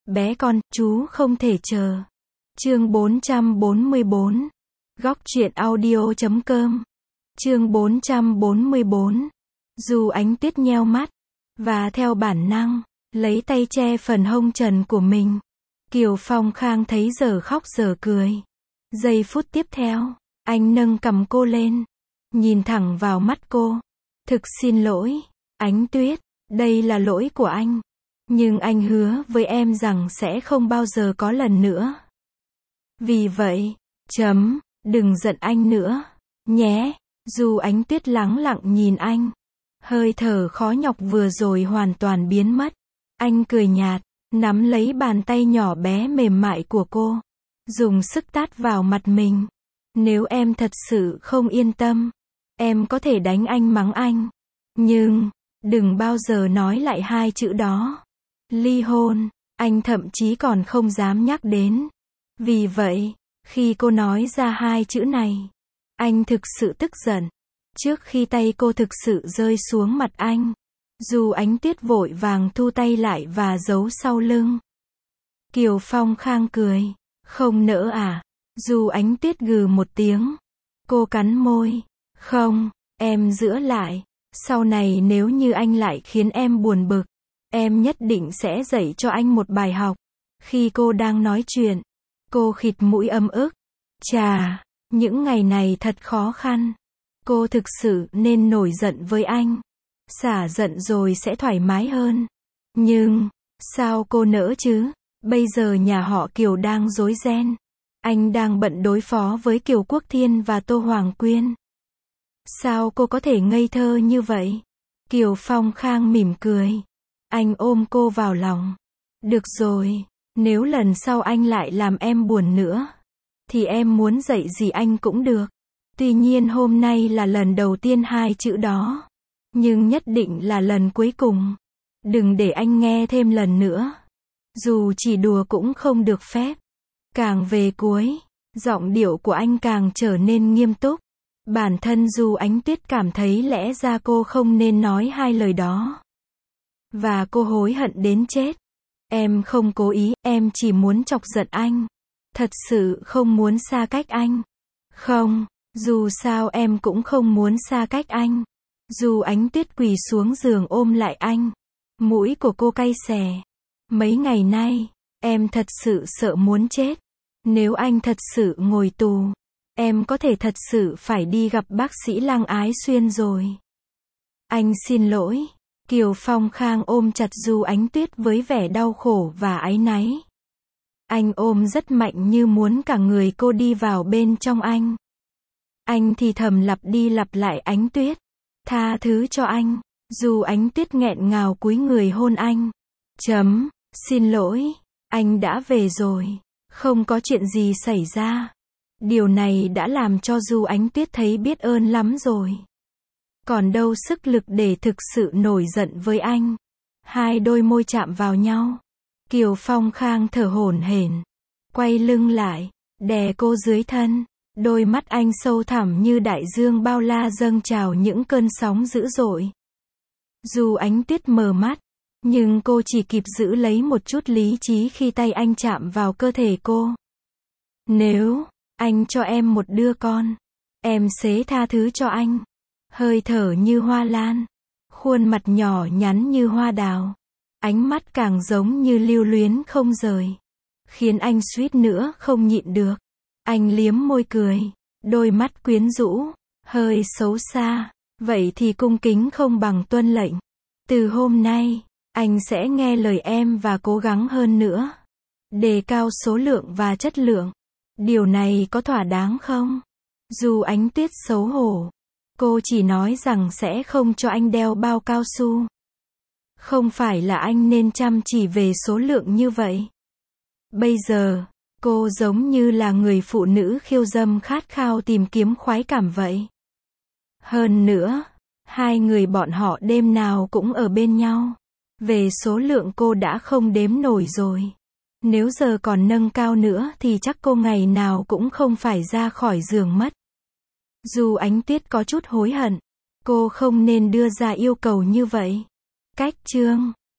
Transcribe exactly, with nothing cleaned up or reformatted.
Bé con, chú không thể chờ. Chương bốn trăm bốn mươi bốn. Góc truyện audio chấm com. Chương bốn trăm bốn mươi bốn. Dù Ánh Tuyết nheo mắt, và theo bản năng, lấy tay che phần hông trần của mình. Kiều Phong Khang thấy giờ khóc giờ cười. Giây phút tiếp theo, anh nâng cằm cô lên, nhìn thẳng vào mắt cô. Thực xin lỗi, Ánh Tuyết, đây là lỗi của anh. Nhưng anh hứa với em rằng sẽ không bao giờ có lần nữa. Vì vậy, chấm, đừng giận anh nữa, nhé. Dù Ánh Tuyết lắng lặng nhìn anh. Hơi thở khó nhọc vừa rồi hoàn toàn biến mất. Anh cười nhạt, nắm lấy bàn tay nhỏ bé mềm mại của cô, dùng sức tát vào mặt mình. Nếu em thật sự không yên tâm, em có thể đánh anh mắng anh. Nhưng, đừng bao giờ nói lại hai chữ đó. Ly hôn, anh thậm chí còn không dám nhắc đến. Vì vậy, khi cô nói ra hai chữ này, anh thực sự tức giận. Trước khi tay cô thực sự rơi xuống mặt anh, Dù Ánh Tuyết vội vàng thu tay lại và giấu sau lưng. Kiều Phong Khang cười, không nỡ à? Dù Ánh Tuyết gừ một tiếng. Cô cắn môi, không, em giữ lại. Sau này nếu như anh lại khiến em buồn bực, em nhất định sẽ dạy cho anh một bài học. Khi cô đang nói chuyện, cô khịt mũi ấm ức. Chà, những ngày này thật khó khăn. Cô thực sự nên nổi giận với anh. Xả giận rồi sẽ thoải mái hơn. Nhưng, sao cô nỡ chứ? Bây giờ nhà họ Kiều đang rối ren. Anh đang bận đối phó với Kiều Quốc Thiên và Tô Hoàng Quyên. Sao cô có thể ngây thơ như vậy? Kiều Phong Khang mỉm cười. Anh ôm cô vào lòng. Được rồi, nếu lần sau anh lại làm em buồn nữa, thì em muốn dạy gì anh cũng được. Tuy nhiên hôm nay là lần đầu tiên hai chữ đó. Nhưng nhất định là lần cuối cùng. Đừng để anh nghe thêm lần nữa. Dù chỉ đùa cũng không được phép. Càng về cuối, giọng điệu của anh càng trở nên nghiêm túc. Bản thân Dù Ánh Tuyết cảm thấy lẽ ra cô không nên nói hai lời đó. Và cô hối hận đến chết. Em không cố ý, em chỉ muốn chọc giận anh. Thật sự không muốn xa cách anh. Không, dù sao em cũng không muốn xa cách anh. Dù Ánh Tuyết quỳ xuống giường ôm lại anh. Mũi của cô cay xè. Mấy ngày nay, em thật sự sợ muốn chết. Nếu anh thật sự ngồi tù, em có thể thật sự phải đi gặp bác sĩ Lăng Ái Xuyên rồi. Anh xin lỗi. Kiều Phong Khang ôm chặt Dù Ánh Tuyết với vẻ đau khổ và áy náy. Anh ôm rất mạnh như muốn cả người cô đi vào bên trong anh. Anh thì thầm lặp đi lặp lại Ánh Tuyết. Tha thứ cho anh. Dù Ánh Tuyết nghẹn ngào cúi người hôn anh. Chấm, xin lỗi, anh đã về rồi. Không có chuyện gì xảy ra. Điều này đã làm cho Dù Ánh Tuyết thấy biết ơn lắm rồi. Còn đâu sức lực để thực sự nổi giận với anh. Hai đôi môi chạm vào nhau. Kiều Phong Khang thở hổn hển, quay lưng lại, đè cô dưới thân. Đôi mắt anh sâu thẳm như đại dương bao la dâng trào những cơn sóng dữ dội. Dù Ánh Tuyết mờ mắt, nhưng cô chỉ kịp giữ lấy một chút lý trí khi tay anh chạm vào cơ thể cô. Nếu anh cho em một đứa con, em sẽ tha thứ cho anh. Hơi thở như hoa lan, khuôn mặt nhỏ nhắn như hoa đào, ánh mắt càng giống như lưu luyến không rời, khiến anh suýt nữa không nhịn được. Anh liếm môi cười, đôi mắt quyến rũ, hơi xấu xa. Vậy thì cung kính không bằng tuân lệnh. Từ hôm nay, anh sẽ nghe lời em và cố gắng hơn nữa. Đề cao số lượng và chất lượng. Điều này có thỏa đáng không? Dù Ánh Tuyết xấu hổ, cô chỉ nói rằng sẽ không cho anh đeo bao cao su. Không phải là anh nên chăm chỉ về số lượng như vậy. Bây giờ, cô giống như là người phụ nữ khiêu dâm khát khao tìm kiếm khoái cảm vậy. Hơn nữa, hai người bọn họ đêm nào cũng ở bên nhau. Về số lượng cô đã không đếm nổi rồi. Nếu giờ còn nâng cao nữa thì chắc cô ngày nào cũng không phải ra khỏi giường mất. Dù Ánh Tuyết có chút hối hận, cô không nên đưa ra yêu cầu như vậy. Cách chương